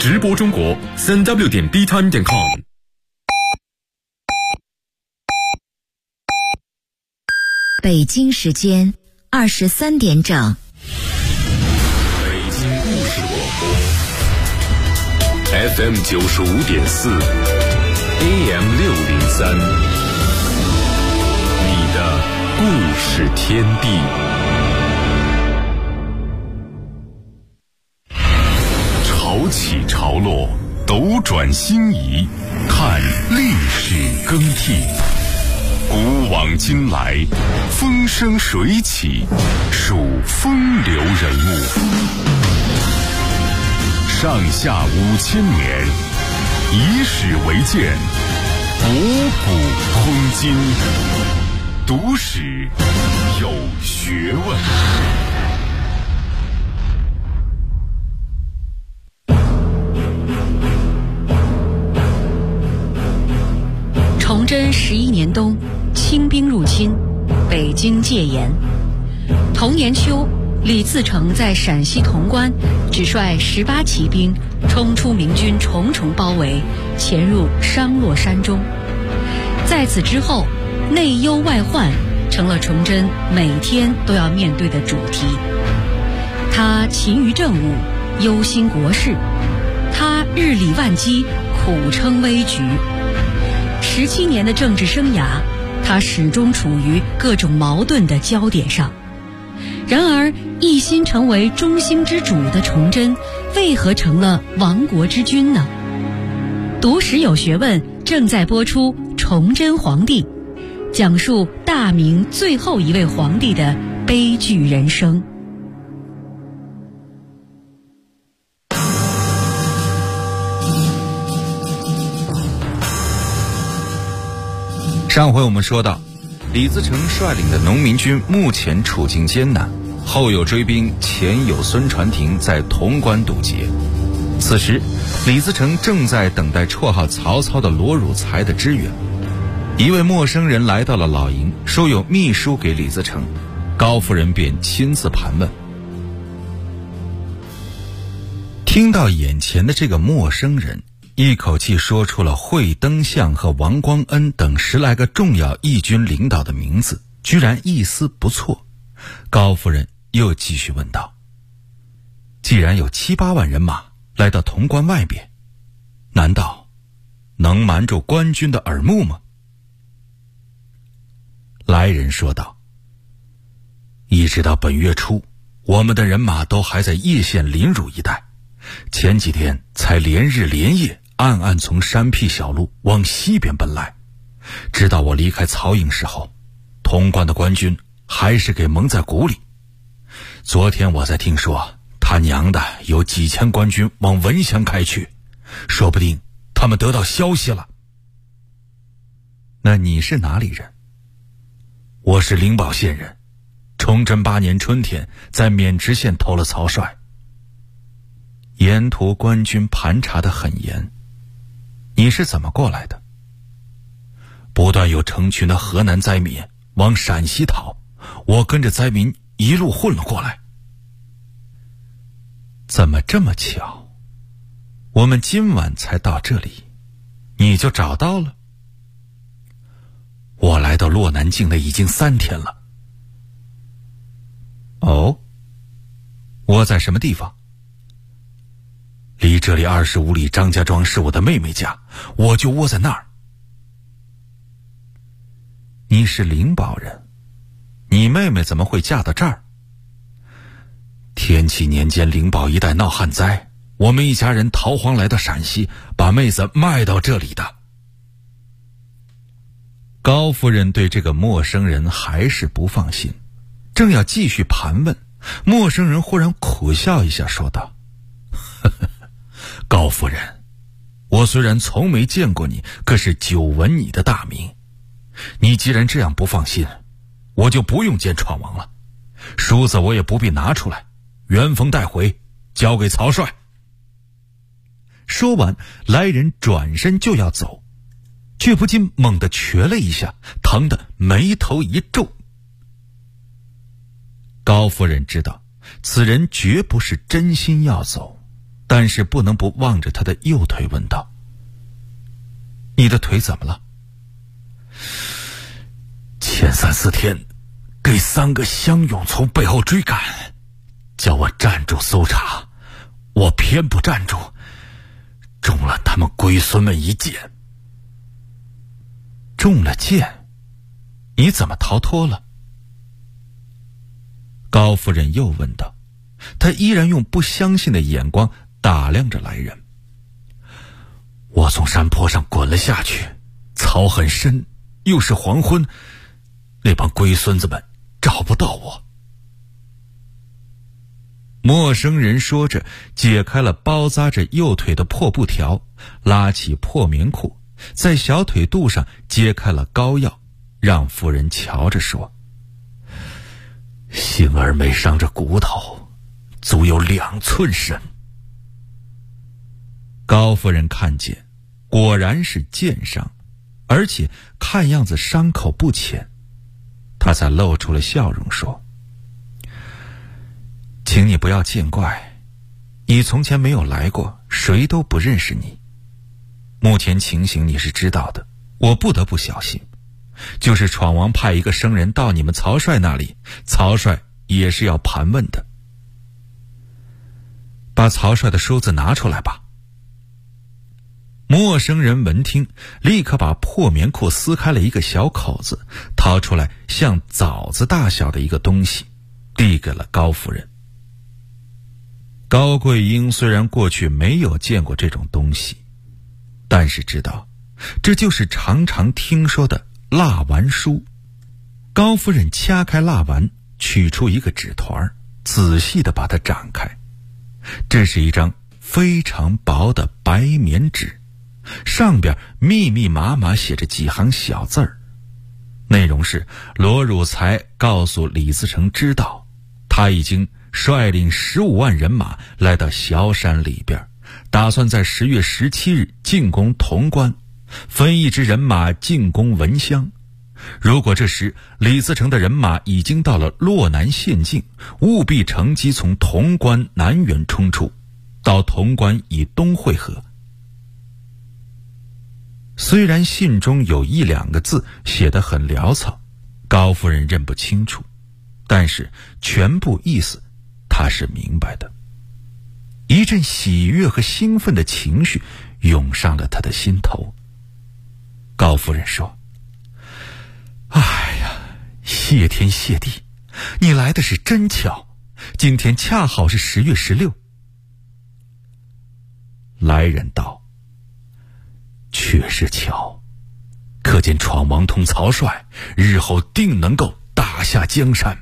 直播中国3w.btime.com。 北京时间23点整。 北京故事广播 FM 95.4 AM 603，你的故事天地。潮起潮落，斗转星移，看历史更替。古往今来，风生水起，数风流人物。上下5000年，以史为鉴，博古通今，读史有学问。 崇祯11年冬，清兵入侵，北京戒严。同年秋，李自成在陕西潼关只率18骑兵冲出明军重重包围，潜入商洛山中。在此之后，内忧外患成了崇祯每天都要面对的主题。他勤于政务，忧心国事，他日理万机，苦撑危局。17年的政治生涯，他始终处于各种矛盾的焦点上。然而，一心成为中兴之主的崇祯，为何成了亡国之君呢？读史有学问正在播出《崇祯皇帝》，讲述大明最后一位皇帝的悲剧人生。 上回我们说到，李自成率领的农民军目前处境艰难，后有追兵，前有孙传庭在潼关堵截。此时，李自成正在等待绰号曹操的罗汝才的支援。一位陌生人来到了老营，说有密书给李自成，高夫人便亲自盘问。听到眼前的这个陌生人一口气说出了惠登相和王光恩等10来个重要义军领导的名字，居然一丝不错。高夫人又继续问道：既然有7、8万人马来到潼关外边，难道能瞒住官军的耳目吗？来人说道：一直到本月初，我们的人马都还在叶县临汝一带，前几天才连日连夜暗暗从山僻小路往西边奔来，直到我离开曹营时候，潼关的官军还是给蒙在鼓里。昨天我才听说，他娘的有几千官军往文乡开去，说不定他们得到消息了。那你是哪里人？我是灵宝县人，崇祯8年春天在渑池县投了曹帅。沿途官军盘查得很严，你是怎么过来的？不断有成群的河南灾民往陕西逃，我跟着灾民一路混了过来。怎么这么巧？我们今晚才到这里，你就找到了？我来到洛南境内已经3天了。哦，窝在什么地方？离这里25里张家庄是我的妹妹家，我就窝在那儿。你是灵宝人，你妹妹怎么会嫁到这儿？天启年间灵宝一带闹旱灾，我们一家人逃荒来到陕西，把妹子卖到这里的。高夫人对这个陌生人还是不放心，正要继续盘问，陌生人忽然苦笑一下说道：呵呵，高夫人，我虽然从没见过你，可是久闻你的大名。你既然这样不放心，我就不用见闯王了，梳子我也不必拿出来，原封带回交给曹帅。说完，来人转身就要走，却不禁猛地瘸了一下，疼得眉头一皱。高夫人知道此人绝不是真心要走， 但是不能不望着他的右腿问道：“你的腿怎么了？”前3、4天给3个乡勇从背后追赶，叫我站住搜查，我偏不站住，中了他们龟孙们一箭。中了箭？你怎么逃脱了？高夫人又问道，她依然用不相信的眼光打量着来人。我从山坡上滚了下去，草很深，又是黄昏，那帮龟孙子们找不到我。陌生人说着，解开了包扎着右腿的破布条，拉起破棉裤，在小腿肚上揭开了膏药，让夫人瞧着说：“幸而没伤着骨头，足有2寸深。”高夫人看见，果然是箭伤，而且看样子伤口不浅，她才露出了笑容说：“请你不要见怪，你从前没有来过，谁都不认识你。目前情形你是知道的，我不得不小心。就是闯王派一个生人到你们曹帅那里，曹帅也是要盘问的。把曹帅的梳子拿出来吧。”陌生人闻听，立刻把破棉裤撕开了一个小口子，掏出来像枣子大小的一个东西，递给了高夫人。高桂英虽然过去没有见过这种东西，但是知道这就是常常听说的蜡丸书。高夫人掐开蜡丸，取出一个纸团，仔细地把它展开。这是一张非常薄的白棉纸，上边密密麻麻写着几行小字儿，内容是罗汝才告诉李自成知道，他已经率领15万人马来到萧山里边，打算在10月17日进攻潼关，分一支人马进攻文乡。如果这时李自成的人马已经到了洛南县境，务必乘机从潼关南缘冲出，到潼关以东会合。虽然信中有1、2个字写得很潦草，高夫人认不清楚，但是全部意思她是明白的。一阵喜悦和兴奋的情绪涌上了她的心头。高夫人说：“哎呀，谢天谢地，你来的是真巧，今天恰好是10月16。”来人道：“确实巧，可见闯王同曹帅日后定能够打下江山。”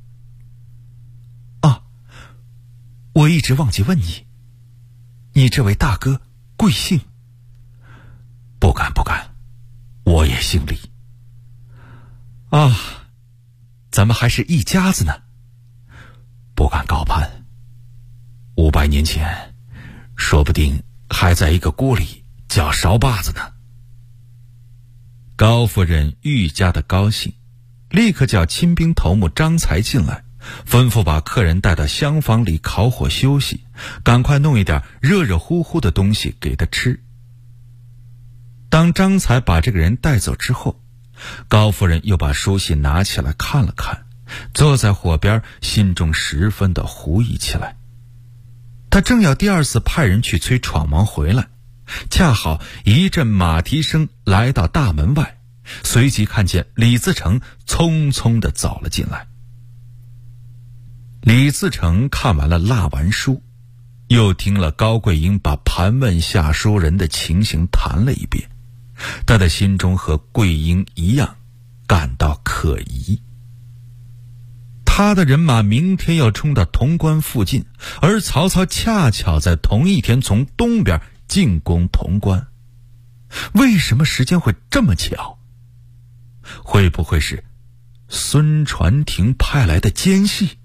啊，我一直忘记问你，你这位大哥贵姓？不敢，我也姓李。啊，咱们还是一家子呢。不敢高攀，500年前说不定还在一个锅里叫勺把子呢。高夫人愈加的高兴，立刻叫亲兵头目张才进来，吩咐把客人带到厢房里烤火休息，赶快弄一点热热乎乎的东西给他吃。当张才把这个人带走之后，高夫人又把书信拿起来看了看，坐在火边，心中十分的狐疑起来。他正要第2次派人去催闯王回来，恰好一阵马蹄声来到大门外，随即看见李自成匆匆地走了进来。李自成看完了蜡丸书，又听了高桂英把盘问下书人的情形谈了一遍，他的心中和桂英一样感到可疑。他的人马明天要冲到潼关附近，而曹操恰巧在同一天从东边进攻潼关，为什么时间会这么巧？会不会是孙传庭派来的奸细？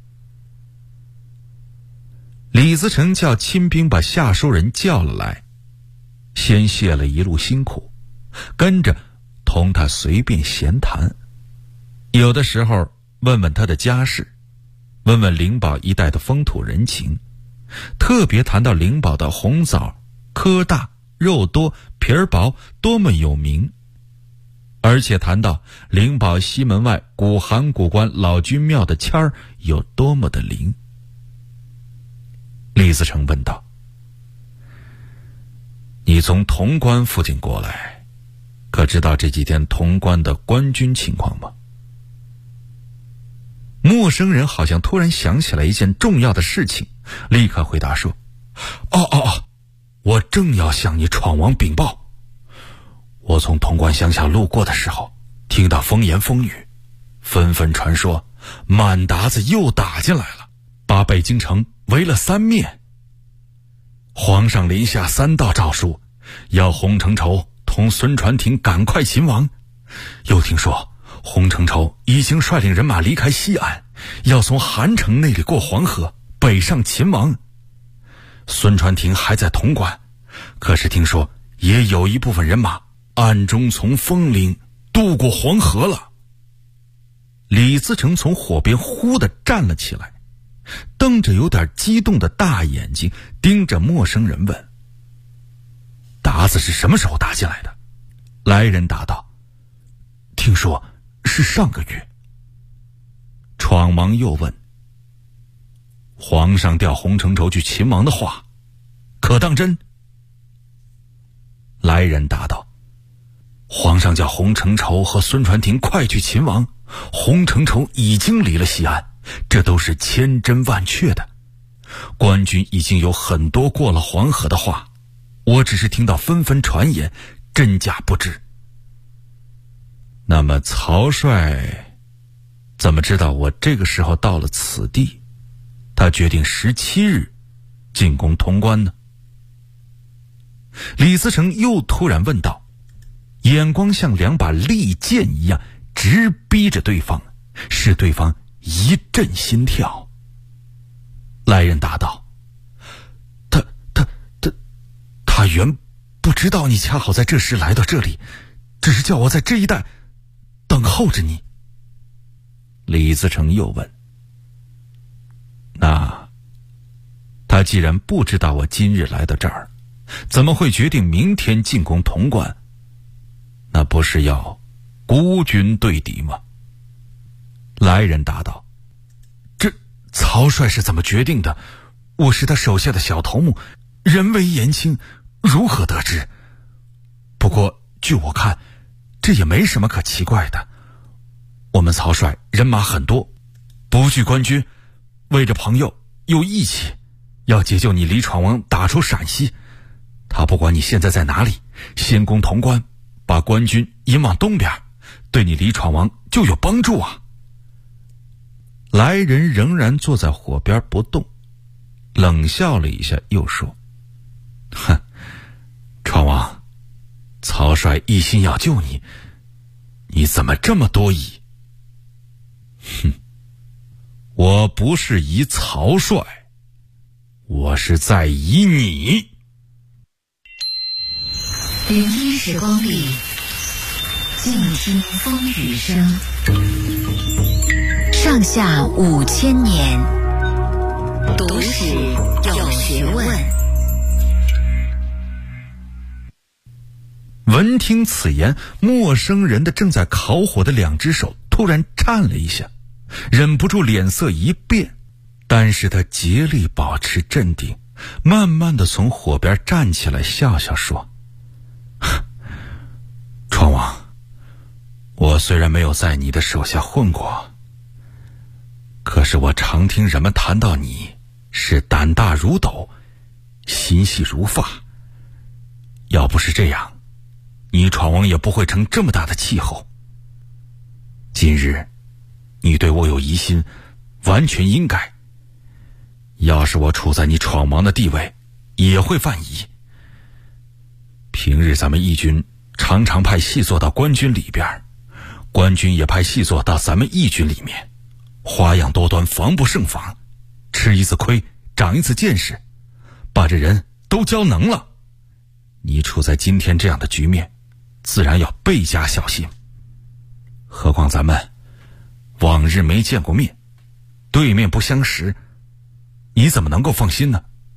李自成叫亲兵把下书人叫了来，先谢了一路辛苦，跟着同他随便闲谈，有的时候问问他的家事，问问灵宝一带的风土人情， 特别谈到灵宝的红枣颗大肉多皮儿薄多么有名，而且谈到灵宝西门外古函谷关老君庙的签儿有多么的灵。李自成问道：你从潼关附近过来，可知道这几天潼关的官军情况吗？陌生人好像突然想起来一件重要的事情，立刻回答说：我正要向你闯王禀报。我从潼关乡下路过的时候，听到风言风语，纷纷传说满鞑子又打进来了，把北京城围了三面。皇上临下3道诏书，要洪承畴同孙传庭赶快擒王。又听说洪承畴已经率领人马离开西安，要从韩城那里过黄河北上擒王。孙传庭还在潼关，可是听说也有一部分人马暗中从丰陵渡过黄河了。李自成从火边忽地站了起来，瞪着有点激动的大眼睛盯着陌生人问：鞑子是什么时候打进来的？来人答道：听说是上个月。闯王又问：皇上调洪承畴去擒王的话，可当真？来人答道：皇上叫洪承畴和孙传庭快去擒王，洪承畴已经离了西安，这都是千真万确的。官军已经有很多过了黄河的话，我只是听到纷纷传言，真假不知。那么曹帅怎么知道我这个时候到了此地，他决定17日进攻潼关呢？李自成又突然问道，眼光像2把利剑一样直逼着对方，使对方一阵心跳。来人答道：他原不知道你恰好在这时来到这里，只是叫我在这一带等候着你。李自成又问：那他既然不知道我今日来到这儿，怎么会决定明天进攻潼关？那不是要孤军对敌吗？来人答道：这曹帅是怎么决定的？我是他手下的小头目，人微言轻，如何得知？不过据我看，这也没什么可奇怪的。我们曹帅人马很多，不惧官军，为着朋友有义气，要解救你李闯王打出陕西。他不管你现在在哪里，先攻潼关，把官军引往东边，对你李闯王就有帮助啊。来人仍然坐在火边不动，冷笑了一下，又说：闯王，曹帅一心要救你，你怎么这么多疑？我不是疑曹帅，我是在疑你。 聆听时光里，静听风雨声。上下5000年，读史有学问。 闻听此言，陌生人的正在烤火的2只手突然颤了一下，忍不住脸色一变，但是他竭力保持镇定，慢慢的从火边站起来，笑笑说：闯王，我虽然没有在你的手下混过，可是我常听人们谈到你是胆大如斗，心细如发。要不是这样，你闯王也不会成这么大的气候。今日你对我有疑心，完全应该。要是我处在你闯王的地位，也会犯疑。平日咱们义军常常派细作到官军里边，官军也派细作到咱们义军里面，花样多端，防不胜防，吃一次亏长一次见识，把这人都教能了。你处在今天这样的局面，自然要倍加小心。何况咱们往日没见过面，对面不相识，你怎么能够放心呢？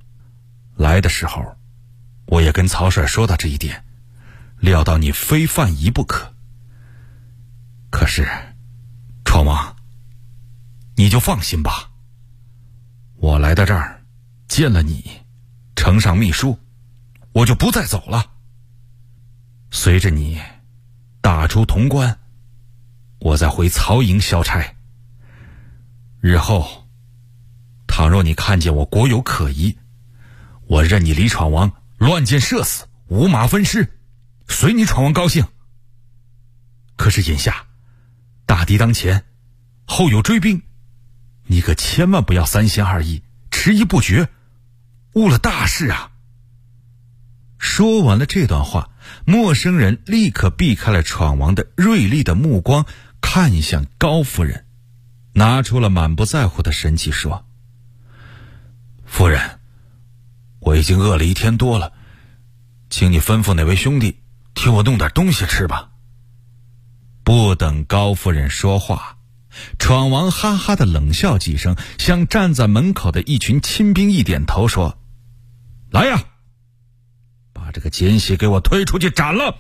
来的时候，我也跟曹帅说到这一点，料到你非犯疑不可。可是，闯王，你就放心吧。我来到这儿，见了你，呈上密书，我就不再走了。随着你打出潼关，我再回曹营消差。日后，倘若你看见我国有可疑，我任你李闯王乱箭射死，五马分尸，随你闯王高兴。可是眼下大敌当前，后有追兵，你可千万不要三心二意，迟疑不决，误了大事啊！说完了这段话，陌生人立刻避开了闯王的锐利的目光，看向高夫人，拿出了满不在乎的神气说：夫人，我已经饿了1天多了，请你吩咐哪位兄弟替我弄点东西吃吧。不等高夫人说话，闯王哈哈的冷笑几声，向站在门口的一群亲兵一点头说：来呀，把这个奸细给我推出去斩了。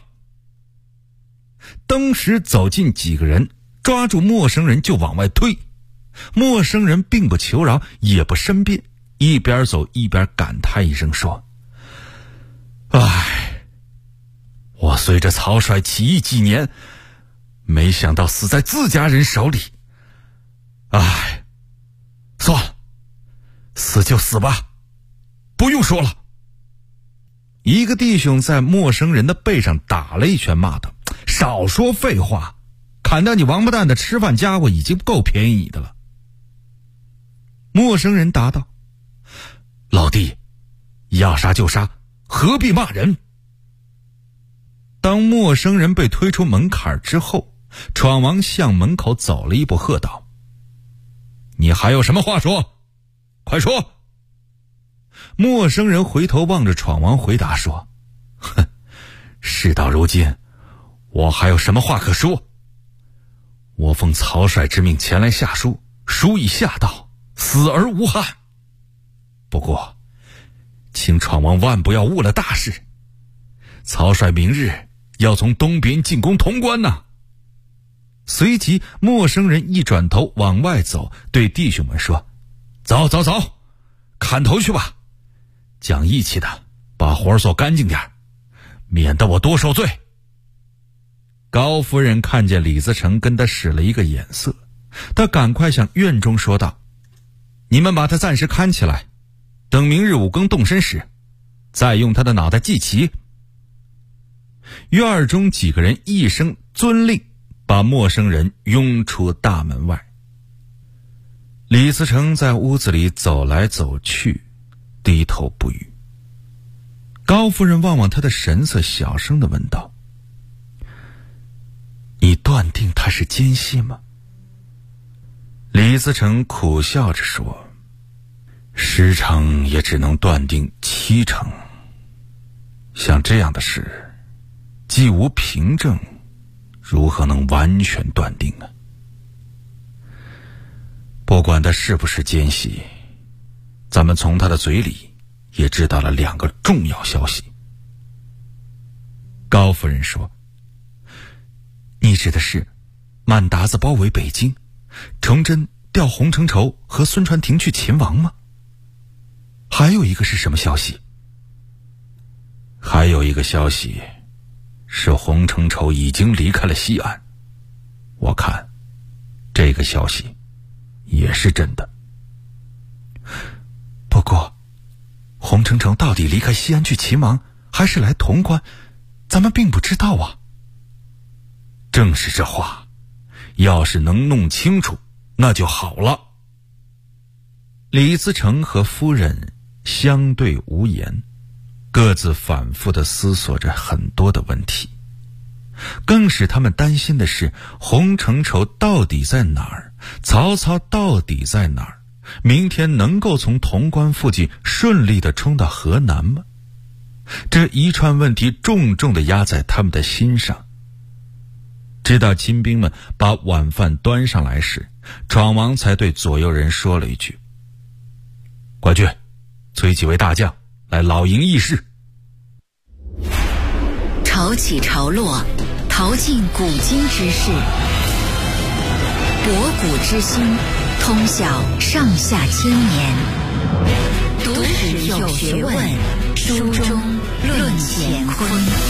当时走近几个人，抓住陌生人就往外推。陌生人并不求饶，也不申辩，一边走一边感叹一声说：唉，我随着曹帅起义几年，没想到死在自家人手里。唉，算了，死就死吧，不用说了。一个弟兄在陌生人的背上打了一拳，骂道：少说废话，砍掉你王八蛋的吃饭家伙已经够便宜你的了。陌生人答道：老弟，要杀就杀，何必骂人？当陌生人被推出门槛之后，闯王向门口走了一步，喝道：你还有什么话说？快说！陌生人回头望着闯王回答说：哼，事到如今，我还有什么话可说？我奉曹帅之命前来下书，书已下到，死而无憾。不过请闯王万不要误了大事，曹帅明日要从东边进攻潼关呢。随即陌生人一转头往外走，对弟兄们说：走走走，砍头去吧，讲义气的把活做干净点，免得我多受罪。高夫人看见李自成跟他使了一个眼色，他赶快向院中说道：你们把他暂时看起来，等明日5更动身时，再用他的脑袋祭旗。院中几个人一声遵令，把陌生人拥出大门外。李自成在屋子里走来走去，低头不语。高夫人望望他的神色，小声地问道：你断定他是奸细吗？李自成苦笑着说：10成也只能断定7成。像这样的事，既无凭证，如何能完全断定呢？不管他是不是奸细，咱们从他的嘴里也知道了2个重要消息。高夫人说：你指的是满达子包围北京，崇祯调洪承畴和孙传庭去秦王吗？还有一个是什么消息？还有一个消息是洪承畴已经离开了西安，我看这个消息也是真的。不过洪承畴到底离开西安去秦王，还是来潼关，咱们并不知道啊。正是这话，要是能弄清楚，那就好了。李自成和夫人相对无言，各自反复地思索着很多的问题。更使他们担心的是，洪承畴到底在哪儿？曹操到底在哪儿？明天能够从潼关附近顺利地冲到河南吗？这一串问题重重地压在他们的心上。直到亲兵们把晚饭端上来时，闯王才对左右人说了一句：快去催几位大将来老营议事。 潮起潮落，淘尽古今之事，博古之今，通晓上下千年。读史有学问，书中论乾坤。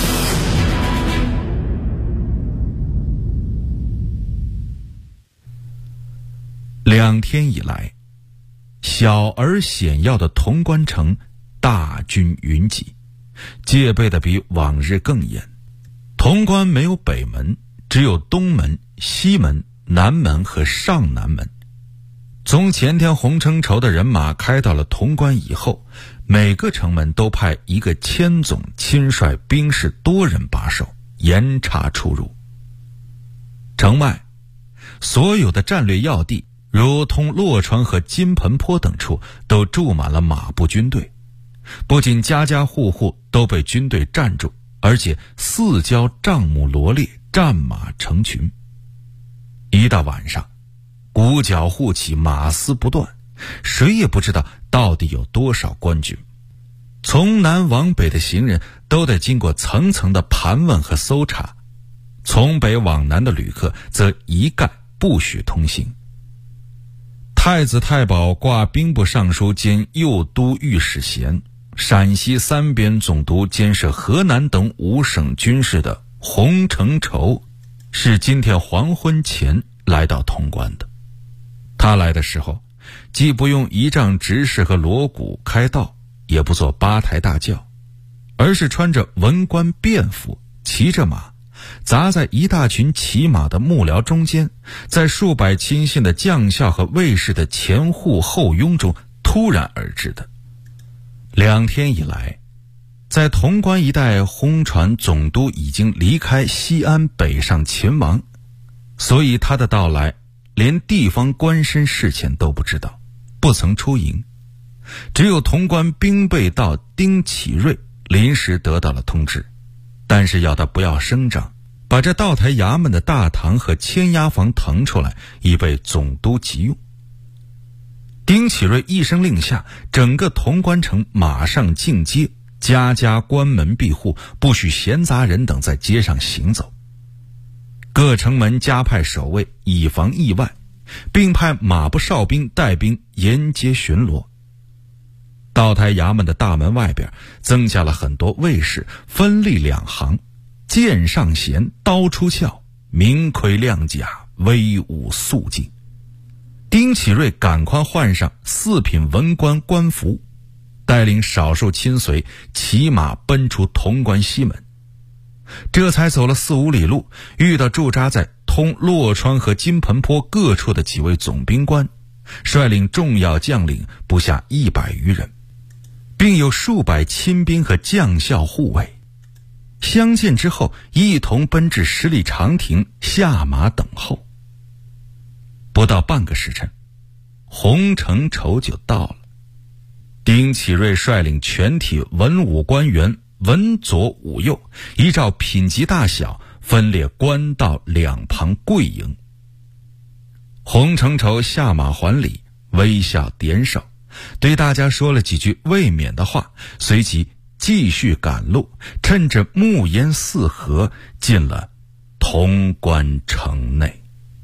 2天以来，小而险要的潼关城大军云集，戒备的比往日更严。潼关没有北门，只有东门、西门、南门和上南门。从前天洪承畴的人马开到了潼关以后，每个城门都派一个千总亲率兵士多人把守，严查出入。城外所有的战略要地，如通洛川和金盆坡等处，都驻满了马步军队。不仅家家户户都被军队占住，而且四郊帐幕罗列，战马成群。一到晚上，鼓角互起，马嘶不断，谁也不知道到底有多少官军。从南往北的行人都得经过层层的盘问和搜查，从北往南的旅客则一概不许通行。太子太保挂兵部尚书兼右都御史衔，陕西3边总督兼设河南等5省军事的洪承畴，是今天黄昏前来到潼关的。他来的时候，既不用仪仗执事和锣鼓开道，也不做八抬大轿，而是穿着文官便服，骑着马，砸在一大群骑马的幕僚中间，在数百亲信的将校和卫士的前护后拥中突然而至的。2天以来，在潼关一带轰传总督已经离开西安北上秦王，所以他的到来连地方官绅事前都不知道，不曾出营。只有潼关兵备道丁启瑞临时得到了通知，但是要他不要声张，把这道台衙门的大堂和牵押房腾出来，以备总督急用。丁启瑞一声令下，整个潼关城马上进街，家家关门闭户，不许闲杂人等在街上行走。各城门加派守卫，以防意外，并派马步哨兵带兵沿街巡逻。道台衙门的大门外边增加了很多卫士，分立2行，剑上弦，刀出鞘，明盔亮甲，威武肃静。丁启瑞赶快换上4品文官官服，带领少数亲随骑马奔出潼关西门。这才走了4、5里路，遇到驻扎在通洛川和金盆坡各处的几位总兵官，率领重要将领不下100余人，并有数百亲兵和将校护卫。相见之后，一同奔至十里长亭，下马等候。不到半个时辰，洪承畴就到了。丁启瑞率领全体文武官员，文左武右，依照品级大小分列官道2旁跪迎。洪承畴下马还礼，微笑点手，对大家说了几句慰勉的话，随即继续赶路，趁着暮烟四合，进了潼关城内。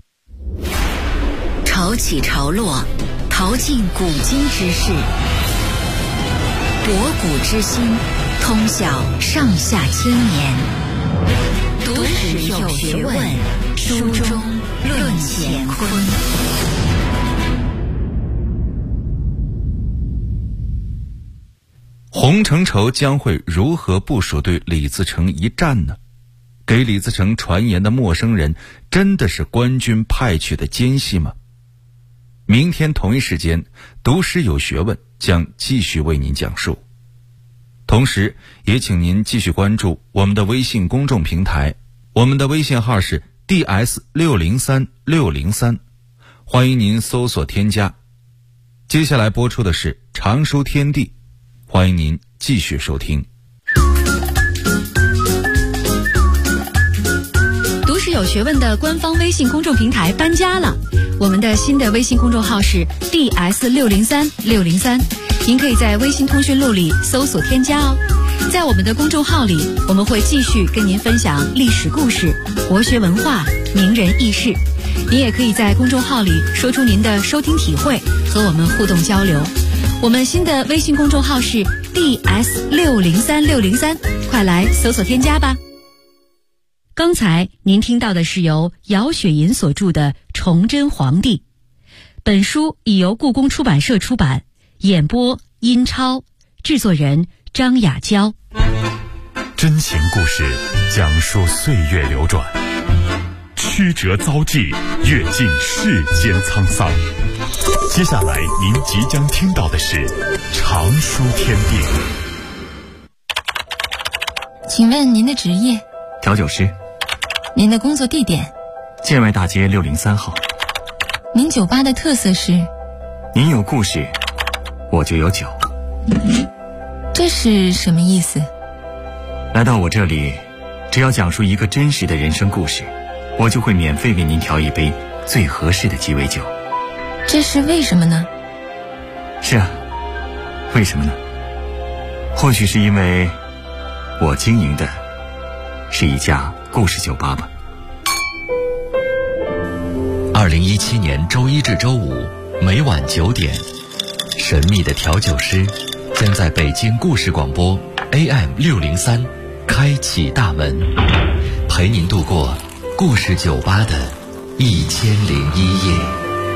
潮起潮落，淘尽古今之事，博古之今，通晓上下千年。读史有学问，书中论乾坤。 洪承畴将会如何部署对李自成一战呢？给李自成传言的陌生人真的是官军派去的奸细吗？明天同一时间，读史有学问将继续为您讲述。同时也请您继续关注我们的微信公众平台，我们的微信号是 DS603603，欢迎您搜索添加。接下来播出的是常书天地，欢迎您继续收听。 读史有学问的官方微信公众平台搬家了，我们的新的微信公众号是 DS603603， 您可以在微信通讯录里搜索添加哦。在我们的公众号里，我们会继续跟您分享历史故事、国学文化、名人轶事。您也可以在公众号里说出您的收听体会，和我们互动交流。我们新的微信公众号是 DS603603，快来搜索添加吧。刚才您听到的是由姚雪银所著的《崇祯皇帝》，本书已由故宫出版社出版，演播殷超，制作人张雅娇。 真情故事讲述岁月流转，曲折遭际，阅尽世间沧桑。接下来您即将听到的是常书天地。 请问您的职业？ 调酒师。 您的工作地点？ 建外大街603号。 您酒吧的特色是？ 您有故事，我就有酒。 这是什么意思？ 来到我这里，只要讲述一个真实的人生故事，我就会免费为您调一杯最合适的鸡尾酒。 这是为什么呢？ 是啊，为什么呢？或许是因为我经营的是一家故事酒吧吧。 2017年周一至周五每晚9点，神秘的调酒师将在北京故事广播 AM603 开启大门，陪您度过故事酒吧的1001夜。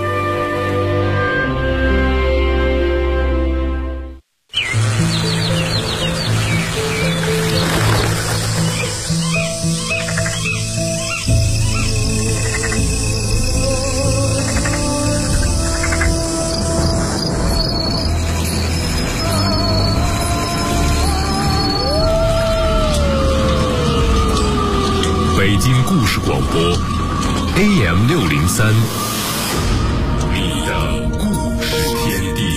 北京故事广播 AM603， 你的故事天地。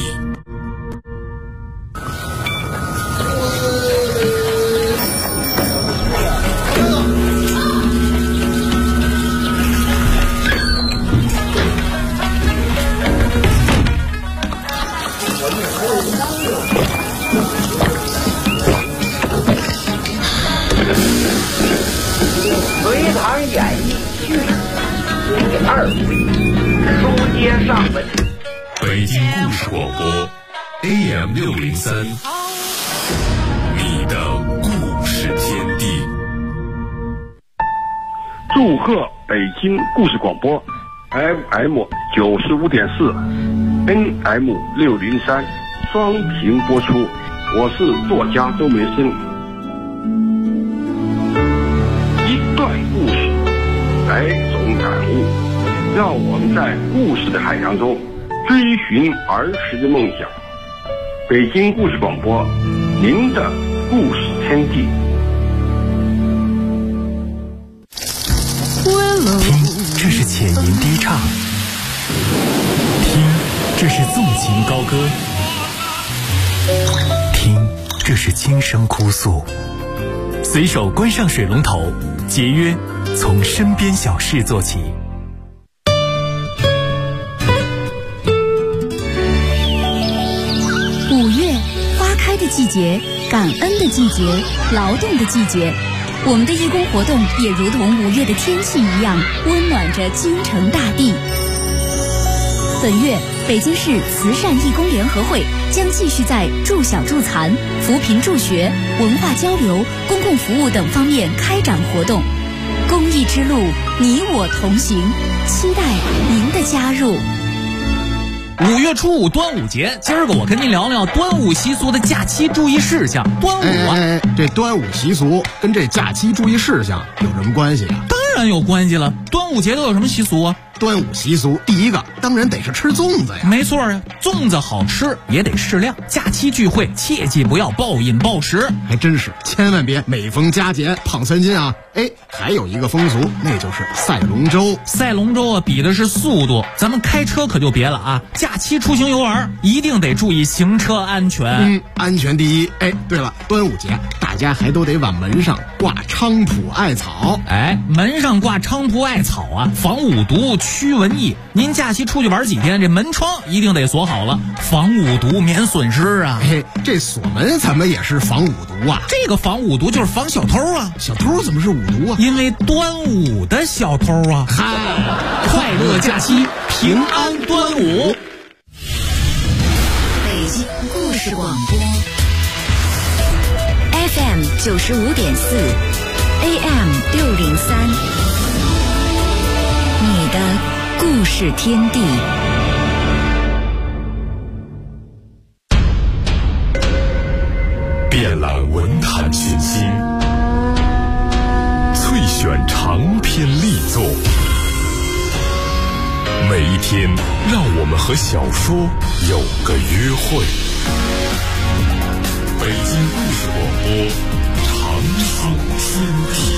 隋唐演义序第2回，书接上文。 北京故事广播 AM603， 你的故事天地。 祝贺北京故事广播 FM 95.4 NM 603双频播出，我是作家周梅生。一段故事，来种感悟，让我们在故事的海洋中追寻儿时的梦想。北京故事广播，您的故事天地。 听，这是浅吟低唱；听，这是纵情高歌；听，这是轻声哭诉。随手关上水龙头，节约从身边小事做起。 5月，花开的季节，感恩的季节，劳动的季节。我们的义工活动也如同5月的天气一样，温暖着京城大地。本月，北京市慈善义工联合会将继续在助小助残、扶贫助学、文化交流、公共服务等方面开展活动。公益之路，你我同行，期待您的加入。 5月初5端午节，今儿个我跟您聊聊端午习俗的假期注意事项。端午啊， 这端午习俗跟这假期注意事项有什么关系啊？ 当然有关系了。端午节都有什么习俗啊？ 端午习俗第一个当然得是吃粽子呀。 没错啊，粽子好吃也得适量。假期聚会切记不要暴饮暴食。 还真是，千万别每逢佳节胖3斤啊！哎，还有一个风俗，那就是赛龙舟。 赛龙舟啊，比的是速度，咱们开车可就别了啊！假期出行游玩一定得注意行车安全。 安全第一。哎，对了，端午节大大家还都得往门上挂菖蒲艾草。 哎，门上挂菖蒲艾草啊，防五毒驱蚊疫。您假期出去玩几天，这门窗一定得锁好了，防五毒免损失啊。 这锁门怎么也是防五毒啊？ 这个防五毒就是防小偷啊。 小偷怎么是五毒啊？ 因为端午的小偷啊。 嗨， 快乐假期，平安端午。 北京故事广播 FM 95.4 AM 603，你的故事天地。 遍览文坛群星，萃选长篇力作，每一天让我们和小说有个约会。北京故事广播，长寿天地。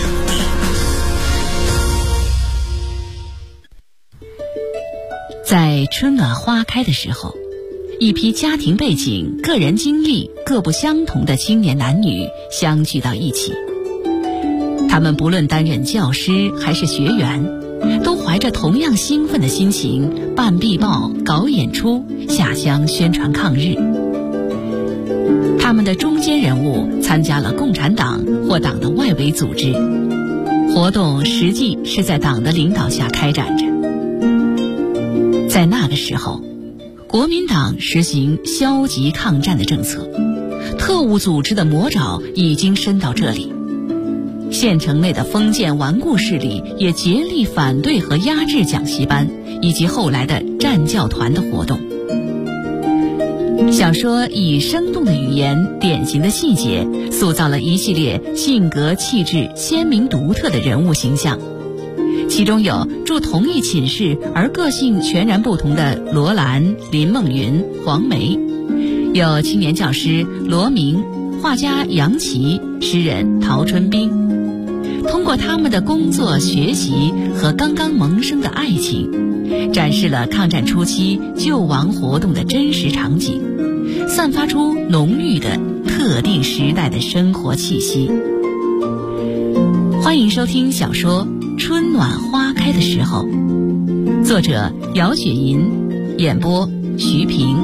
在春暖花开的时候，一批家庭背景、个人经历各不相同的青年男女相聚到一起。他们不论担任教师还是学员，都怀着同样兴奋的心情办壁报、搞演出、下乡宣传抗日。他们的中坚人物参加了共产党或党的外围组织，活动实际是在党的领导下开展着。在那个时候，国民党实行消极抗战的政策，特务组织的魔爪已经伸到这里。县城内的封建顽固势力也竭力反对和压制讲习班以及后来的战教团的活动。小说以生动的语言、典型的细节，塑造了一系列性格气质鲜明独特的人物形象。其中有住同一寝室而个性全然不同的罗兰、林梦云、黄梅，有青年教师罗明、画家杨琦、诗人陶春冰。通过他们的工作、学习和刚刚萌生的爱情，展示了抗战初期救亡活动的真实场景，散发出浓郁的特定时代的生活气息。欢迎收听小说《春暖花开的时候》，作者姚雪银，演播徐平。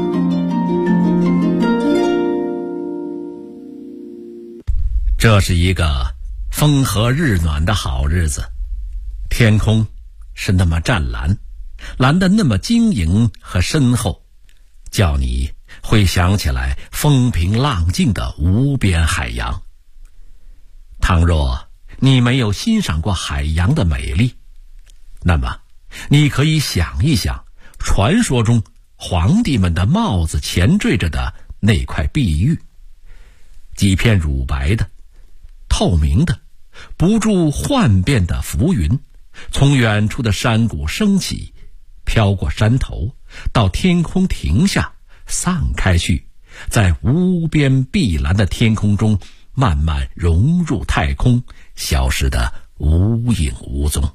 这是一个风和日暖的好日子，天空是那么湛蓝，蓝得那么晶莹和深厚，叫你会想起来风平浪静的无边海洋。倘若你没有欣赏过海洋的美丽，那么你可以想一想传说中皇帝们的帽子前缀着的那块碧玉，几片乳白的、透明的、不住幻变的浮云，从远处的山谷升起，飘过山头，到天空停下，散开去，在无边碧蓝的天空中慢慢融入太空，消失得无影无踪。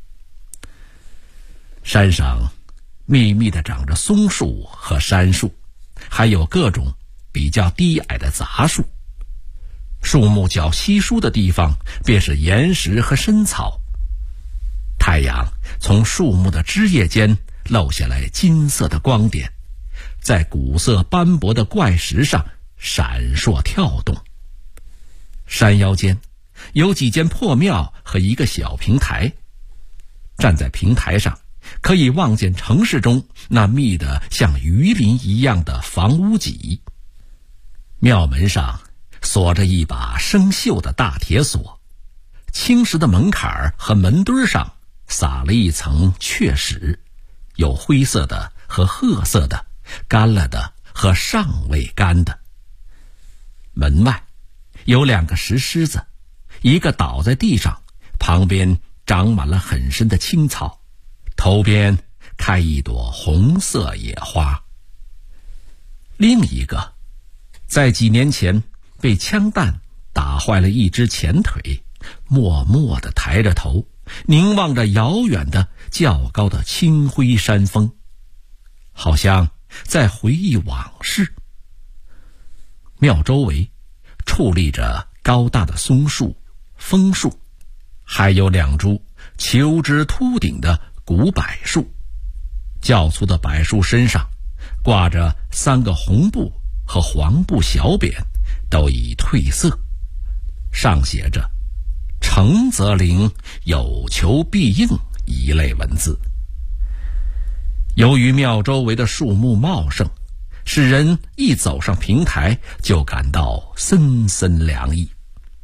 山上密密地长着松树和杉树，还有各种比较低矮的杂树。树木较稀疏的地方便是岩石和深草。太阳从树木的枝叶间漏下来金色的光点，在古色斑驳的怪石上闪烁跳动。山腰间有几间破庙和一个小平台，站在平台上可以望见城市中那密得像鱼鳞一样的房屋脊。庙门上锁着一把生锈的大铁锁，青石的门槛和门墩上撒了一层雀石，有灰色的和褐色的，干了的和尚未干的。门外有两个石狮子，一个倒在地上，旁边长满了很深的青草，头边开一朵红色野花。另一个在几年前被枪弹打坏了一只前腿，默默地抬着头，凝望着遥远的较高的青灰山峰，好像在回忆往事。庙周围矗立着高大的松树、枫树，还有2株球枝秃顶的古柏树。较粗的柏树身上挂着3个红布和黄布小匾，都已褪色，上写着“诚则灵，有求必应”一类文字。由于庙周围的树木茂盛，使人一走上平台就感到森森凉意。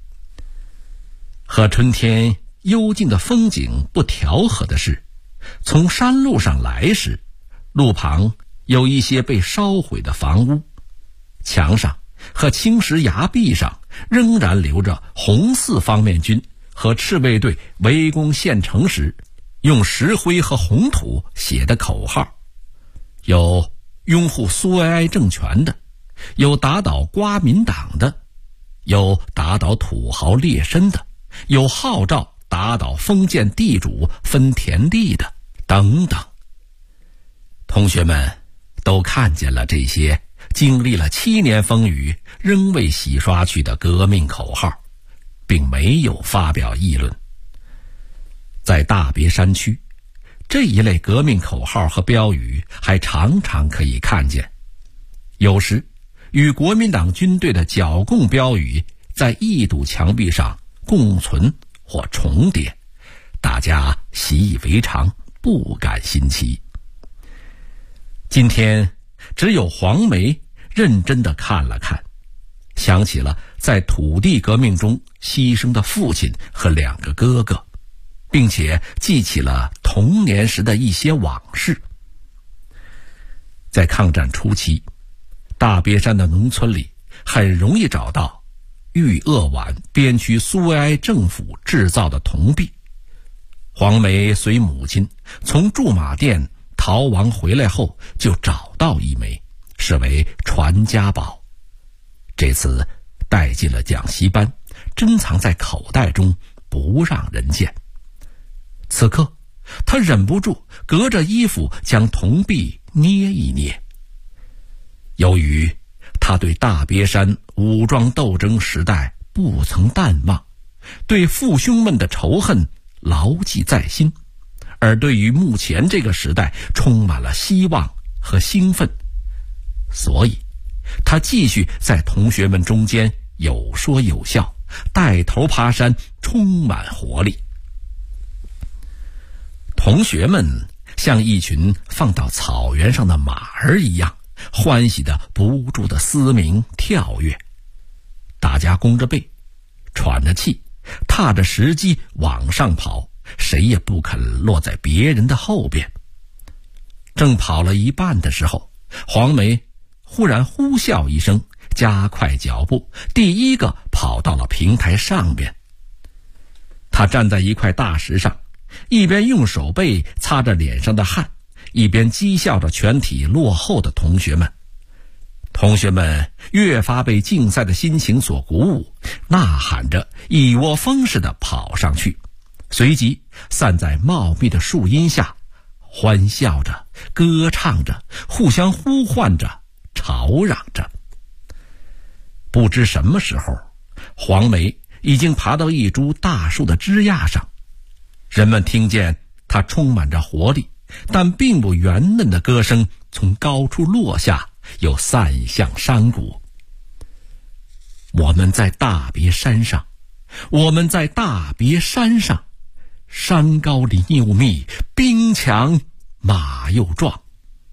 和春天幽静的风景不调和的是，从山路上来时，路旁有一些被烧毁的房屋，墙上和青石崖壁上仍然留着红四方面军和赤卫队围攻县城时用石灰和红土写的口号，有拥护苏维埃政权的，有打倒国民党的，有打倒土豪劣绅的，有号召打倒封建地主分田地的，等等。同学们都看见了这些经历了7年风雨仍未洗刷去的革命口号，并没有发表议论。在大别山区，这一类革命口号和标语还常常可以看见，有时与国民党军队的剿共标语在一堵墙壁上共存或重叠，大家习以为常，不感新奇。今天只有黄梅认真地看了看，想起了在土地革命中牺牲的父亲和2个哥哥，并且记起了童年时的一些往事。在抗战初期，大别山的农村里很容易找到豫鄂皖边区苏维埃政府制造的铜币。黄梅随母亲从驻马店逃亡回来后，就找到一枚，视为传家宝。这次带进了讲习班，珍藏在口袋中，不让人见。此刻他忍不住隔着衣服将铜币捏一捏。由于他对大别山武装斗争时代不曾淡忘，对父兄们的仇恨牢记在心，而对于目前这个时代充满了希望和兴奋，所以他继续在同学们中间有说有笑，带头爬山，充满活力。同学们像一群放到草原上的马儿一样，欢喜的不住的嘶鸣跳跃。大家弓着背，喘着气，踏着石阶往上跑，谁也不肯落在别人的后边。正跑了一半的时候，黄梅忽然呼啸一声，加快脚步，第一个跑到了平台上边。他站在一块大石上，一边用手背擦着脸上的汗，一边讥笑着全体落后的同学们。同学们越发被竞赛的心情所鼓舞，呐喊着一窝蜂似的跑上去，随即散在茂密的树荫下，欢笑着，歌唱着，互相呼唤着，吵嚷着。不知什么时候，黄梅已经爬到一株大树的枝桠上，人们听见它充满着活力但并不圆嫩的歌声从高处落下，又散向山谷。我们在大别山上，我们在大别山上，山高林又密，兵强马又壮。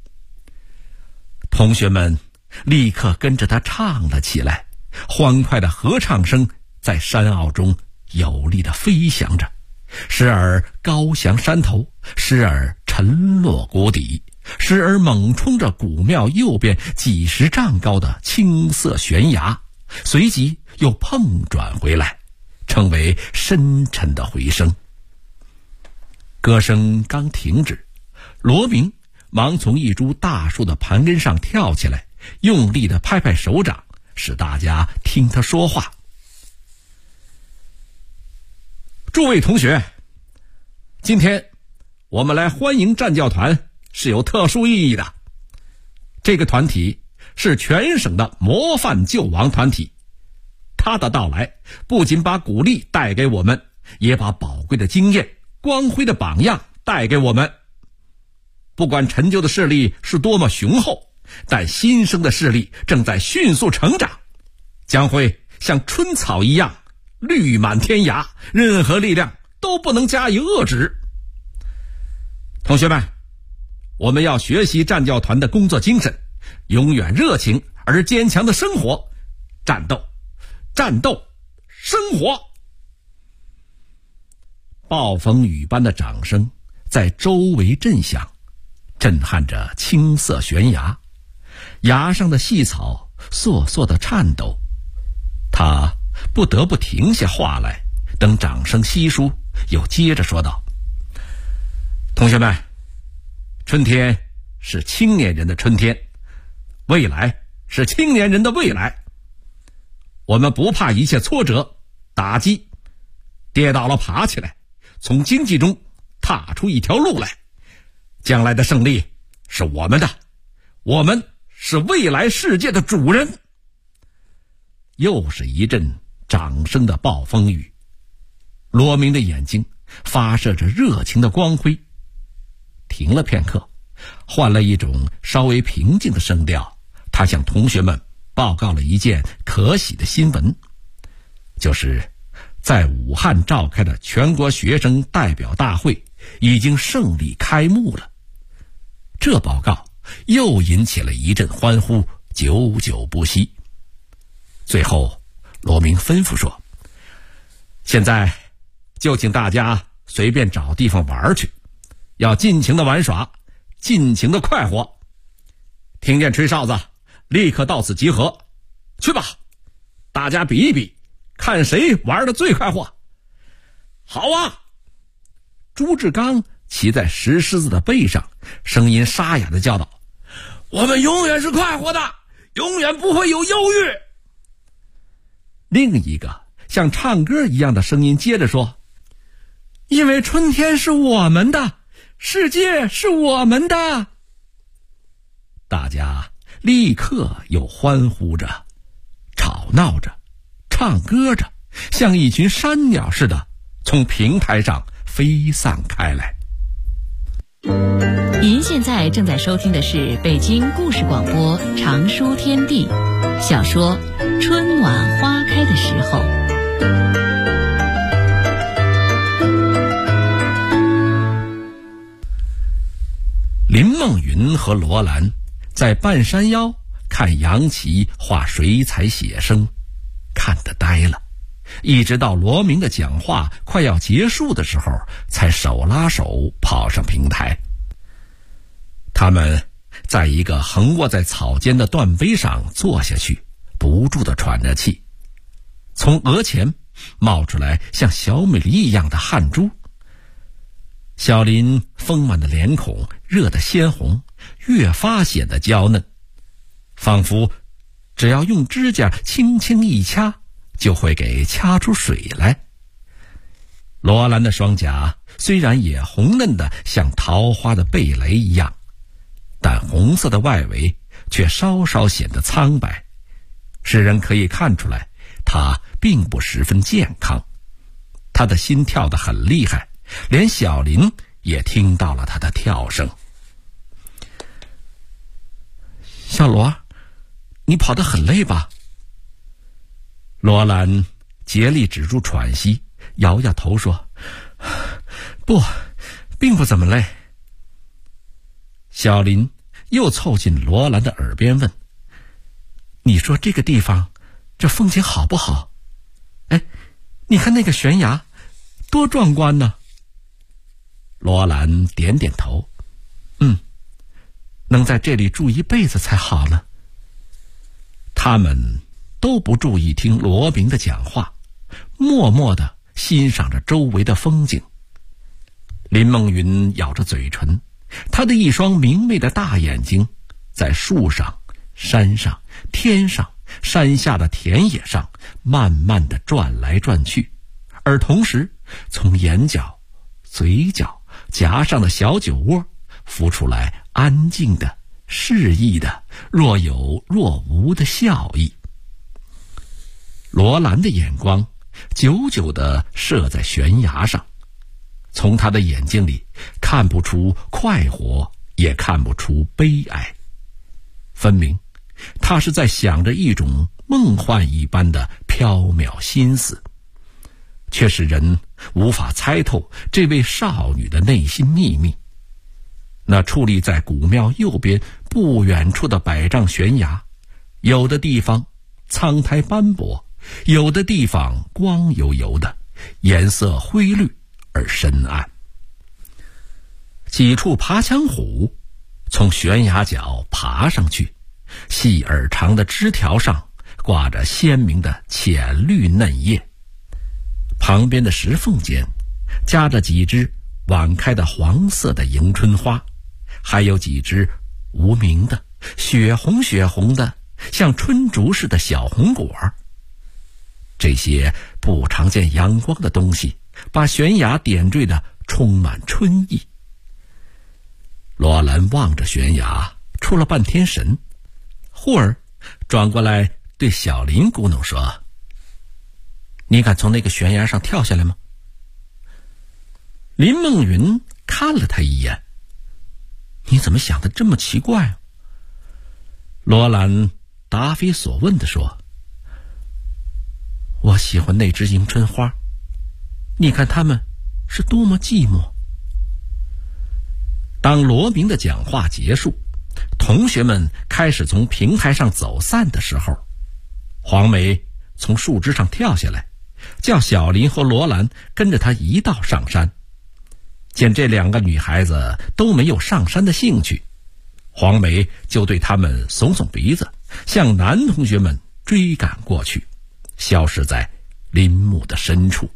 同学们立刻跟着他唱了起来，欢快的合唱声在山坳中有力地飞翔着，时而高翔山头，时而沉落谷底，时而猛冲着古庙右边几十丈高的青色悬崖，随即又碰转回来，成为深沉的回声。歌声刚停止，罗明忙从一株大树的盘根上跳起来，用力地拍拍手掌，使大家听他说话。诸位同学，今天我们来欢迎战教团是有特殊意义的。这个团体是全省的模范救亡团体， 他的到来不仅把鼓励带给我们，也把宝贵的经验、光辉的榜样带给我们。不管陈旧的势力是多么雄厚，但新生的势力正在迅速成长，将会像春草一样绿满天涯，任何力量都不能加以遏制。同学们，我们要学习战教团的工作精神，永远热情而坚强的生活，战斗，战斗，生活。暴风雨般的掌声在周围震响，震撼着青色悬崖，崖上的细草簌簌地颤抖。他不得不停下话来，等掌声稀疏，又接着说道：同学们，春天是青年人的春天，未来是青年人的未来。我们不怕一切挫折、打击，跌倒了爬起来，从荆棘中踏出一条路来。将来的胜利是我们的，我们是未来世界的主人。又是一阵掌声的暴风雨，罗明的眼睛发射着热情的光辉。停了片刻，换了一种稍微平静的声调，他向同学们报告了一件可喜的新闻，就是在武汉召开的全国学生代表大会已经胜利开幕了。这报告又引起了一阵欢呼，久久不息。最后罗明吩咐说：现在就请大家随便找地方玩去，要尽情的玩耍，尽情的快活。听见吹哨子，立刻到此集合，去吧，大家比一比，看谁玩得最快活。好啊！朱志刚骑在石狮子的背上，声音沙哑地叫道：我们永远是快活的，永远不会有忧郁。另一个像唱歌一样的声音接着说：因为春天是我们的，世界是我们的。大家立刻又欢呼着，吵闹着，唱歌着，像一群山鸟似的从平台上飞散开来。 您现在正在收听的是北京故事广播长书天地小说《春暖花开的时候》。 林梦云和罗兰在半山腰看杨琦画水彩写生，看得呆了，一直到罗明的讲话快要结束的时候，才手拉手跑上平台。他们在一个横卧在草间的断碑上坐下去，不住地喘着气，从额前冒出来像小米粒一样的汗珠。小林丰满的脸孔热得鲜红，越发显得娇嫩，仿佛只要用指甲轻轻一掐，就会给掐出水来。罗兰的双颊虽然也红嫩的像桃花的蓓蕾一样，但红色的外围却稍稍显得苍白，使人可以看出来她并不十分健康。她的心跳得很厉害，连小林也听到了她的跳声。小罗，你跑得很累吧？罗兰竭力止住喘息，摇摇头说：不，并不怎么累。小林又凑近罗兰的耳边问：你说这个地方这风景好不好？哎，你看那个悬崖多壮观呢。罗兰点点头：能在这里住一辈子才好呢。他们都不注意听罗明的讲话，默默地欣赏着周围的风景。林梦云咬着嘴唇，她的一双明媚的大眼睛在树上、山上、天上、山下的田野上慢慢地转来转去，而同时从眼角、嘴角、颊上的小酒窝浮出来安静的、适意的、若有若无的笑意。 罗兰的眼光久久地射在悬崖上，从他的眼睛里看不出快活，也看不出悲哀，分明他是在想着一种梦幻一般的飘渺心思，却使人无法猜透这位少女的内心秘密。那矗立在古庙右边不远处的百丈悬崖，有的地方苍苔斑驳，有的地方光油油的，颜色灰绿而深暗。几处爬墙虎从悬崖角爬上去，细而长的枝条上挂着鲜明的浅绿嫩叶，旁边的石缝间夹着几只晚开的黄色的迎春花，还有几只无名的血红的像春竹似的小红果。这些不常见阳光的东西把悬崖点缀得充满春意。罗兰望着悬崖出了半天神，忽而转过来对小林咕哝说：“你敢从那个悬崖上跳下来吗？”林梦云看了他一眼：“你怎么想得这么奇怪啊？”罗兰答非所问地说：“我喜欢那只迎春花，你看它们是多么寂寞。”当罗明的讲话结束，同学们开始从平台上走散的时候，黄梅从树枝上跳下来，叫小林和罗兰跟着他一道上山。见这两个女孩子都没有上山的兴趣，黄梅就对他们耸耸鼻子，向男同学们追赶过去，消失在林木的深处。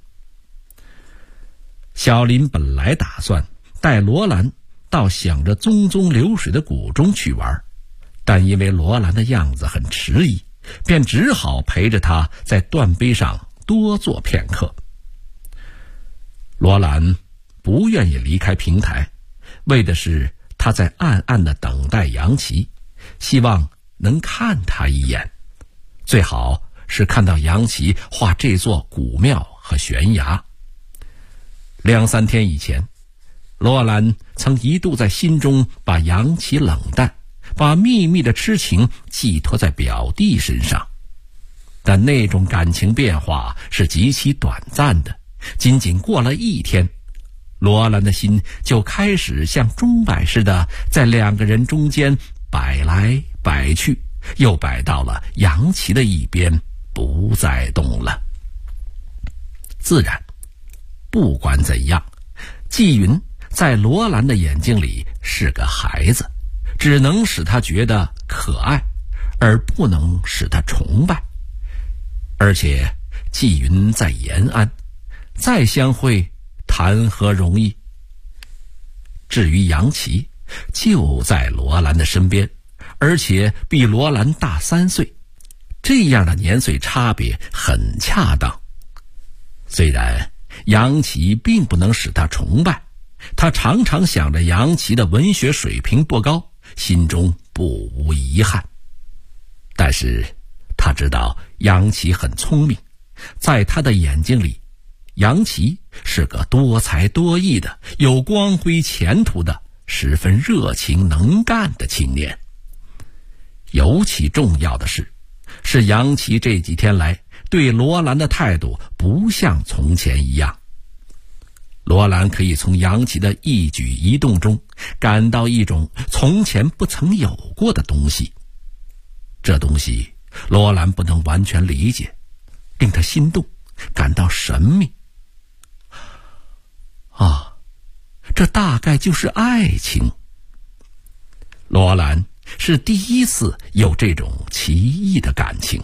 小林本来打算带罗兰到响着淙淙流水的谷中去玩，但因为罗兰的样子很迟疑，便只好陪着他在断碑上多坐片刻。罗兰不愿意离开平台，为的是他在暗暗地等待杨琪，希望能看他一眼，最好是看到杨琪画这座古庙和悬崖。2-3天以前，罗兰曾一度在心中把杨琪冷淡，把秘密的痴情寄托在表弟身上，但那种感情变化是极其短暂的，仅仅过了1天，罗兰的心就开始像钟摆似的在两个人中间摆来摆去，又摆到了杨琪的一边，不再动了。自然，不管怎样，纪云在罗兰的眼睛里是个孩子，只能使他觉得可爱，而不能使他崇拜。而且纪云在延安，再相会谈何容易。至于杨琪，就在罗兰的身边，而且比罗兰大3岁，这样的年岁差别很恰当。虽然杨琪并不能使他崇拜，他常常想着杨琪的文学水平不高，心中不无遗憾。但是他知道杨琪很聪明，在他的眼睛里，杨琪是个多才多艺的、有光辉前途的、十分热情能干的青年。尤其重要的是杨琪这几天来对罗兰的态度不像从前一样。罗兰可以从杨琪的一举一动中感到一种从前不曾有过的东西，这东西罗兰不能完全理解，令他心动，感到神秘。啊，这大概就是爱情。罗兰是第一次有这种奇异的感情。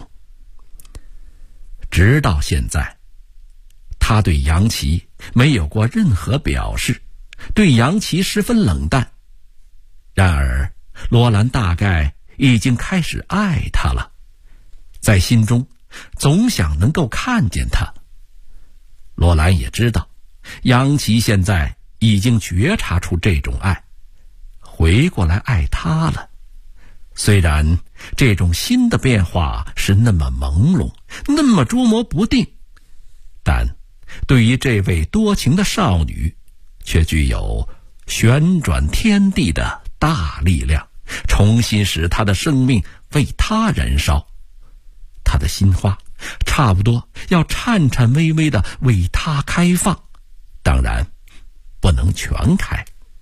直到现在，他对杨琪没有过任何表示，对杨琪十分冷淡。然而罗兰大概已经开始爱他了，在心中总想能够看见他。罗兰也知道杨琪现在已经觉察出这种爱，回过来爱他了， 虽然这种新的变化是那么朦胧，那么捉摸不定，但对于这位多情的少女，却具有旋转天地的大力量，重新使她的生命为他燃烧。她的心花差不多要颤颤巍巍地为他开放，当然不能全开。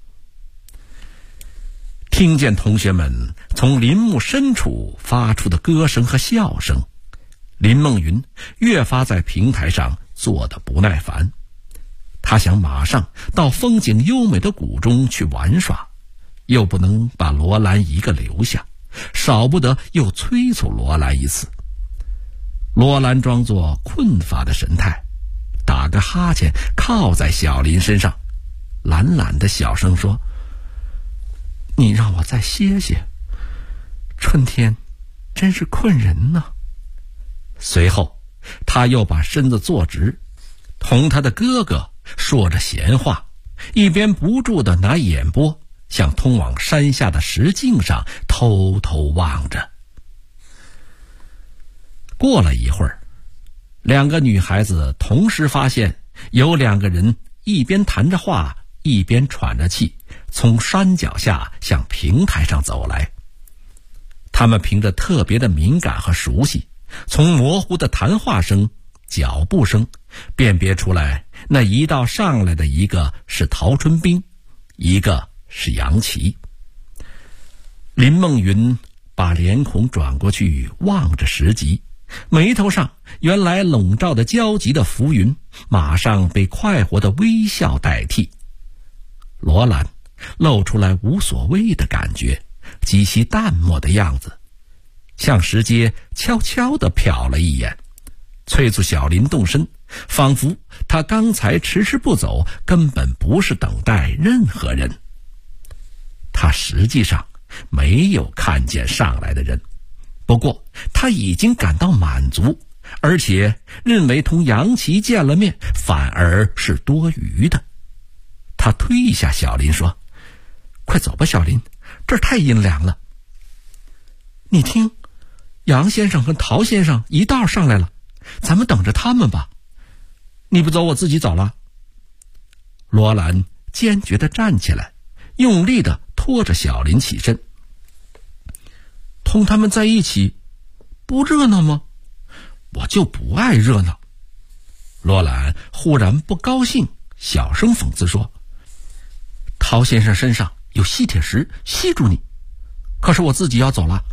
听见同学们从林木深处发出的歌声和笑声，林梦云越发在平台上坐得不耐烦。他想马上到风景优美的谷中去玩耍，又不能把罗兰一个留下，少不得又催促罗兰一次。罗兰装作困乏的神态，打个哈欠，靠在小林身上，懒懒的小声说：“你让我再歇歇，春天真是困人呢。”随后他又把身子坐直，同他的哥哥说着闲话，一边不住地拿眼波向通往山下的石径上偷偷望着。过了一会儿，两个女孩子同时发现有两个人一边谈着话，一边喘着气，从山脚下向平台上走来。他们凭着特别的敏感和熟悉，从模糊的谈话声、脚步声辨别出来，那一道上来的一个是陶春冰，一个是杨琪。林梦云把脸孔转过去望着石级，眉头上原来笼罩的焦急的浮云马上被快活的微笑代替。罗兰露出来无所谓的感觉，极其淡漠的样子，向石阶悄悄地瞟了一眼，催促小林动身，仿佛他刚才迟迟不走，根本不是等待任何人。他实际上没有看见上来的人，不过他已经感到满足，而且认为同杨琪见了面反而是多余的。他推一下小林说：“快走吧，小林，这儿太阴凉了。你听，杨先生和陶先生一道上来了，咱们等着他们吧。你不走，我自己走了。”罗兰坚决地站起来，用力地拖着小林起身。同他们在一起不热闹吗？我就不爱热闹。罗兰忽然不高兴，小声讽刺说：“陶先生身上有吸铁石吸住你，可是我自己要走了。”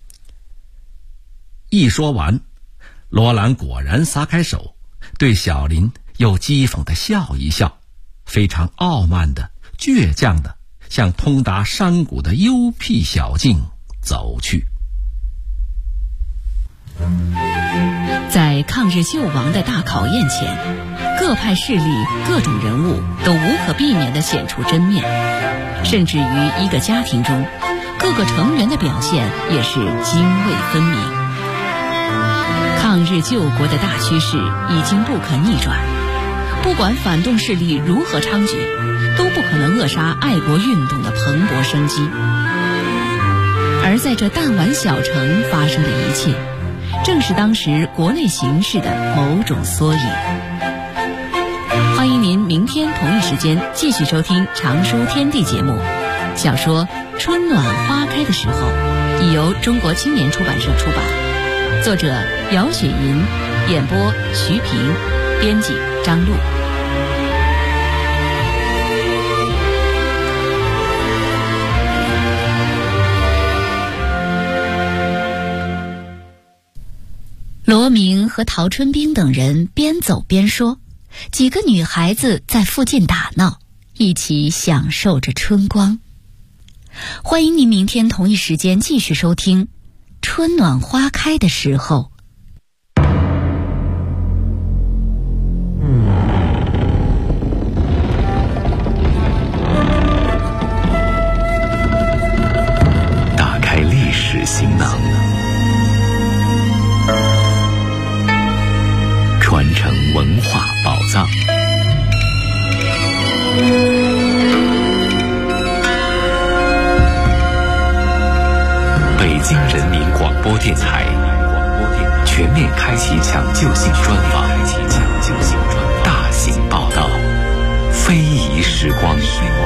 一说完，罗兰果然撒开手，对小林又讥讽地笑一笑，非常傲慢的、倔强的向通达山谷的幽僻小径走去。 在抗日救亡的大考验前，各派势力、各种人物都无可避免地显出真面，甚至于一个家庭中，各个成员的表现也是泾渭分明。抗日救国的大趋势已经不可逆转，不管反动势力如何猖獗，都不可能扼杀爱国运动的蓬勃生机。而在这弹丸小城发生的一切，正是当时国内形势的某种缩影。欢迎您明天同一时间继续收听《常书天地》节目。小说《春暖花开的时候》已由中国青年出版社出版，作者姚雪银，演播徐平，编辑张璐。罗明和陶春冰等人边走边说，几个女孩子在附近打闹，一起享受着春光。欢迎您明天同一时间继续收听《春暖花开的时候》。 打开历史行囊，传承文化宝藏。北京人民广播电台全面开启抢救性专访，大型报道，非遗时光。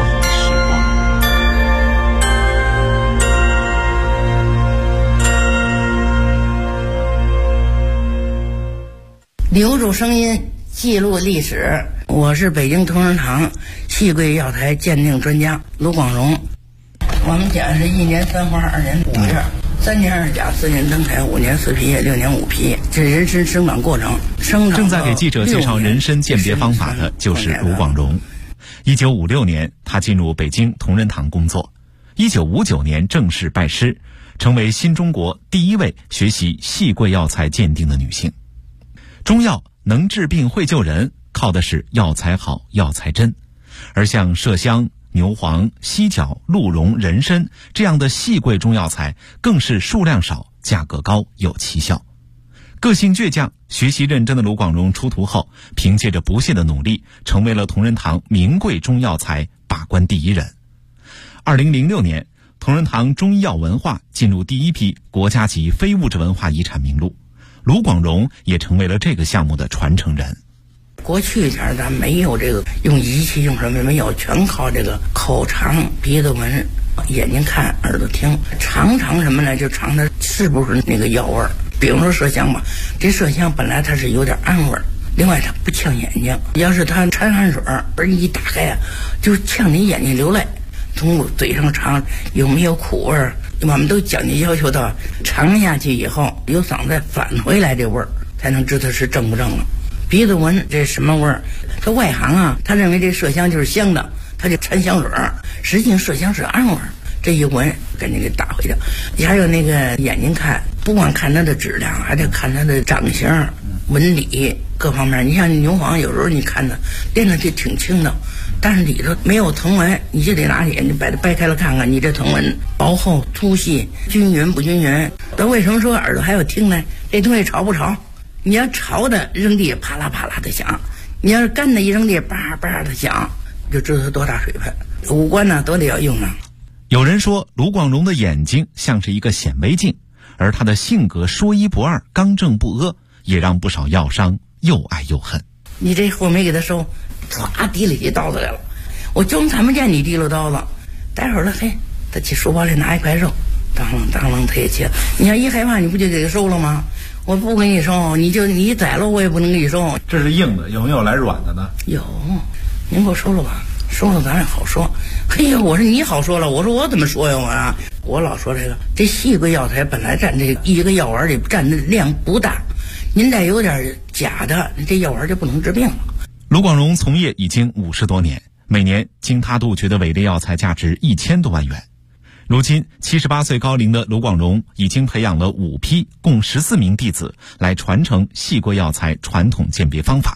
留住声音，记录历史。我是北京同仁堂戏柜药材鉴定专家卢广荣。我们讲是1年3花2年5月，3年2甲4年登台5年4批6年5批，这人参生长过程。 正在给记者介绍人参鉴别方法的就是卢广荣。1956年，他进入北京同仁堂工作。1959年正式拜师，成为新中国第一位学习戏柜药材鉴定的女性。中药能治病会救人，靠的是药材好药材真，而像麝香、牛黄、犀角、鹿茸、人参这样的细贵中药材更是数量少、价格高、有奇效。个性倔强、学习认真的卢广荣出徒后，凭借着不懈的努力，成为了同仁堂名贵中药材把关第一人。2006年，同仁堂中医药文化进入第一批国家级非物质文化遗产名录，卢广荣也成为了这个项目的传承人。 过去点咱没有这个用仪器用什么没有，全靠这个口尝、鼻子闻、眼睛看、耳朵听，尝什么呢？就尝它是不是那个药味儿。比如说麝香吧，这麝香本来它是有点氨味儿，另外它不呛眼睛，要是它掺汗水而一打开啊，就呛你眼睛流泪。从嘴上尝有没有苦味儿，我们都讲究要求到尝下去以后由嗓子返回来这味儿，才能知道是正不正了。鼻子闻这什么味儿？他外行啊，他认为这麝香就是香的，他就掺香水儿，实际上麝香是氨味儿。这一闻赶紧给打回去。还有那个眼睛看，不光看它的质量，还得看它的长相、纹理各方面。你像牛黄，有时候你看它练的就挺轻的，但是里头没有藤纹，你就得拿眼睛把它掰开了看看，你这藤纹薄厚、粗细、均匀不均匀。那为什么说耳朵还要听呢？这东西潮不潮？你要潮的扔地啪啦啪啦的响，你要是干的一扔地叭叭的响，就知道它多大水分。五官呢都得要用啊。 有人说卢广荣的眼睛像是一个显微镜，而他的性格说一不二、刚正不阿，也让不少药商又爱又恨。 你这货没给他收，唰提了起刀子来了，我就看不见你提了刀子，待会儿了，嘿，他去书包里拿一块肉，当啷他也切。你要一害怕，你不就给他收了吗？我不给你收，你宰了我也不能给你收。 这是硬的，有没有来软的呢？ 有，您给我收了吧，收了咱也好说。嘿呀，我说你好说了，我说我怎么说呀我老说这细贵药材本来占这一个药丸里占的量不大，您再有点假的，这药丸就不能治病了。 卢广荣从业已经50多年，每年经他杜绝的伪劣药材价值1000多万元。如今78岁高龄的卢广荣已经培养了5批共14名弟子来传承细贵药材传统鉴别方法。